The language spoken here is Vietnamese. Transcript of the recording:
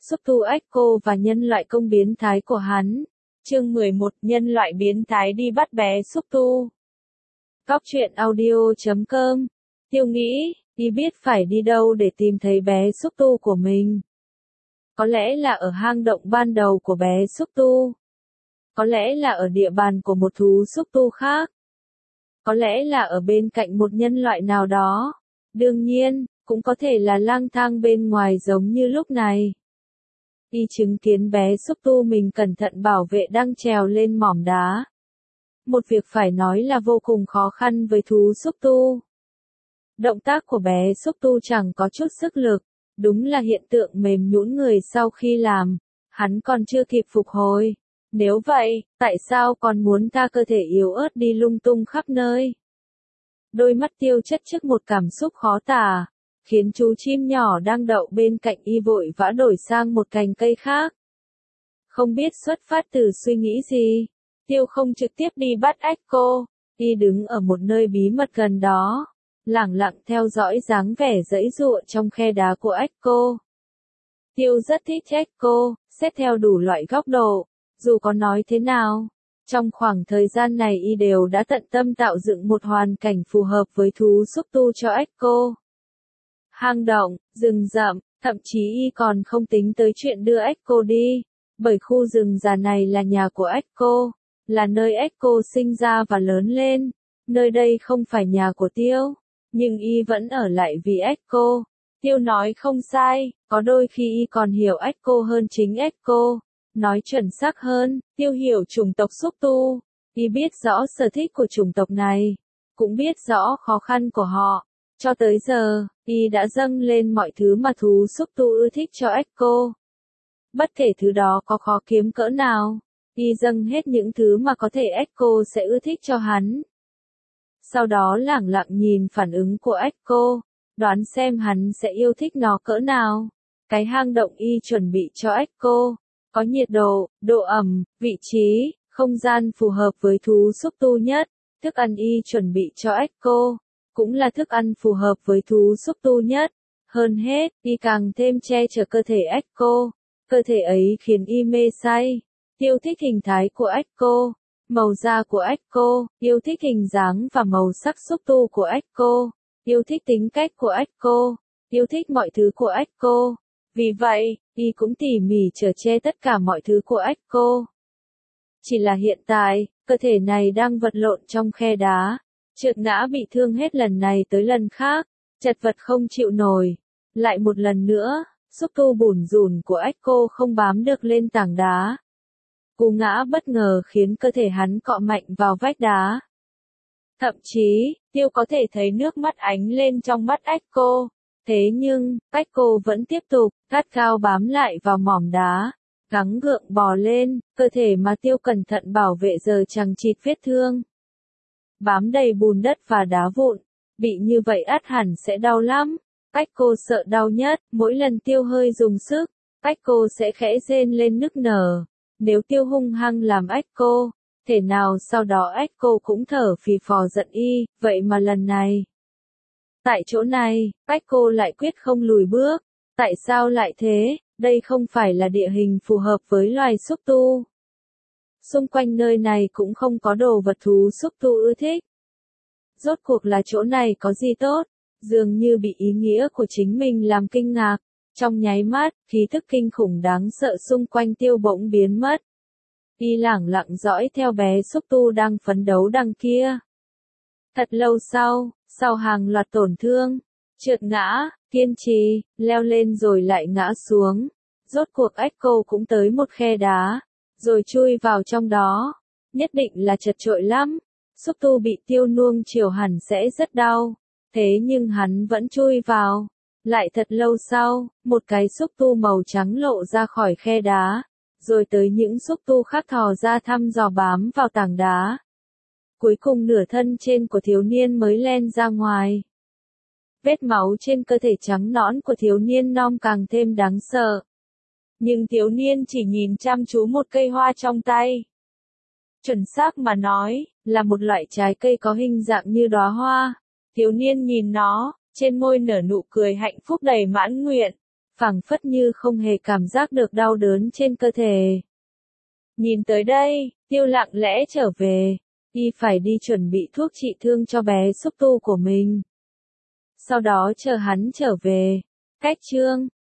Xúc tu Echo và nhân loại công biến thái của hắn. Chương 11, nhân loại biến thái đi bắt bé xúc tu. Góc truyện audio.com. Tiêu nghĩ, y biết phải đi đâu để tìm thấy bé xúc tu của mình. Có lẽ là ở hang động ban đầu của bé xúc tu. Có lẽ là ở địa bàn của một thú xúc tu khác. Có lẽ là ở bên cạnh một nhân loại nào đó. Đương nhiên, cũng có thể là lang thang bên ngoài giống như lúc này. Y chứng kiến bé xúc tu mình cẩn thận bảo vệ đang trèo lên mỏm đá. Một việc phải nói là vô cùng khó khăn với thú xúc tu. Động tác của bé xúc tu chẳng có chút sức lực, đúng là hiện tượng mềm nhũn người sau khi làm, hắn còn chưa kịp phục hồi. Nếu vậy, tại sao còn muốn ta cơ thể yếu ớt đi lung tung khắp nơi? Đôi mắt Tiêu chất trước một cảm xúc khó tả, khiến chú chim nhỏ đang đậu bên cạnh y vội vã đổi sang một cành cây khác. Không biết xuất phát từ suy nghĩ gì, Tiêu không trực tiếp đi bắt Echo, y đứng ở một nơi bí mật gần đó, lẳng lặng theo dõi dáng vẻ giãy giụa trong khe đá của Echo. Tiêu rất thích Echo, xét theo đủ loại góc độ, dù có nói thế nào, trong khoảng thời gian này y đều đã tận tâm tạo dựng một hoàn cảnh phù hợp với thú xúc tu cho Echo. Hang động, rừng rậm, thậm chí y còn không tính tới chuyện đưa Echo đi, bởi khu rừng già này là nhà của Echo, là nơi Echo sinh ra và lớn lên, nơi đây không phải nhà của Tiêu, nhưng y vẫn ở lại vì Echo. Tiêu nói không sai, có đôi khi y còn hiểu Echo hơn chính Echo. Nói chuẩn xác hơn, Tiêu hiểu chủng tộc xúc tu, y biết rõ sở thích của chủng tộc này, cũng biết rõ khó khăn của họ. Cho tới giờ, y đã dâng lên mọi thứ mà thú xúc tu ưa thích cho Echo. Bất kể thứ đó có khó kiếm cỡ nào, y dâng hết những thứ mà có thể Echo sẽ ưa thích cho hắn. Sau đó lẳng lặng nhìn phản ứng của Echo, đoán xem hắn sẽ yêu thích nó cỡ nào. Cái hang động y chuẩn bị cho Echo, có nhiệt độ, độ ẩm, vị trí, không gian phù hợp với thú xúc tu nhất. Thức ăn y chuẩn bị cho Echo, cũng là thức ăn phù hợp với thú xúc tu nhất. Hơn hết, y càng thêm che chở cơ thể Echo. Cơ thể ấy khiến y mê say. Tiêu thích hình thái của Echo, màu da của Echo, yêu thích hình dáng và màu sắc xúc tu của Echo, yêu thích tính cách của Echo, yêu thích mọi thứ của Echo. Vì vậy, y cũng tỉ mỉ chở che tất cả mọi thứ của Echo. Chỉ là hiện tại, cơ thể này đang vật lộn trong khe đá, trượt ngã bị thương hết lần này tới lần khác, chật vật không chịu nổi. Lại một lần nữa, xúc tu bủn rủn của Echo không bám được lên tảng đá. Cú ngã bất ngờ khiến cơ thể hắn cọ mạnh vào vách đá. Thậm chí, Tiêu có thể thấy nước mắt ánh lên trong mắt Echo. Thế nhưng, Echo vẫn tiếp tục, gắt gao bám lại vào mỏm đá, gắng gượng bò lên, cơ thể mà Tiêu cẩn thận bảo vệ giờ chằng chịt vết thương. Bám đầy bùn đất và đá vụn, bị như vậy ắt hẳn sẽ đau lắm. Echo sợ đau nhất, mỗi lần Tiêu hơi dùng sức, Echo sẽ khẽ rên lên nức nở. Nếu Tiêu hung hăng làm Echo, thể nào sau đó Echo cũng thở phì phò giận y, vậy mà lần này. Tại chỗ này, Echo lại quyết không lùi bước. Tại sao lại thế? Đây không phải là địa hình phù hợp với loài xúc tu. Xung quanh nơi này cũng không có đồ vật thú xúc tu ưa thích. Rốt cuộc là chỗ này có gì tốt? Dường như bị ý nghĩa của chính mình làm kinh ngạc. Trong nháy mắt, khí thức kinh khủng đáng sợ xung quanh Tiêu bỗng biến mất. Y lẳng lặng dõi theo bé xúc tu đang phấn đấu đằng kia. Thật lâu sau hàng loạt tổn thương, trượt ngã, kiên trì, leo lên rồi lại ngã xuống. Rốt cuộc Echo cũng tới một khe đá, rồi chui vào trong đó. Nhất định là chật chội lắm. Xúc tu bị Tiêu nuông chiều hẳn sẽ rất đau. Thế nhưng hắn vẫn chui vào. Lại thật lâu sau, một cái xúc tu màu trắng lộ ra khỏi khe đá. Rồi tới những xúc tu khác thò ra thăm dò bám vào tảng đá. Cuối cùng nửa thân trên của thiếu niên mới len ra ngoài. Vết máu trên cơ thể trắng nõn của thiếu niên non càng thêm đáng sợ. Nhưng thiếu niên chỉ nhìn chăm chú một cây hoa trong tay. Chuẩn xác mà nói, là một loại trái cây có hình dạng như đóa hoa. Thiếu niên nhìn nó, trên môi nở nụ cười hạnh phúc đầy mãn nguyện. phảng phất như không hề cảm giác được đau đớn trên cơ thể. Nhìn tới đây, Tiêu lặng lẽ trở về, y phải đi chuẩn bị thuốc trị thương cho bé xúc tu của mình. Sau đó chờ hắn trở về. Cách chương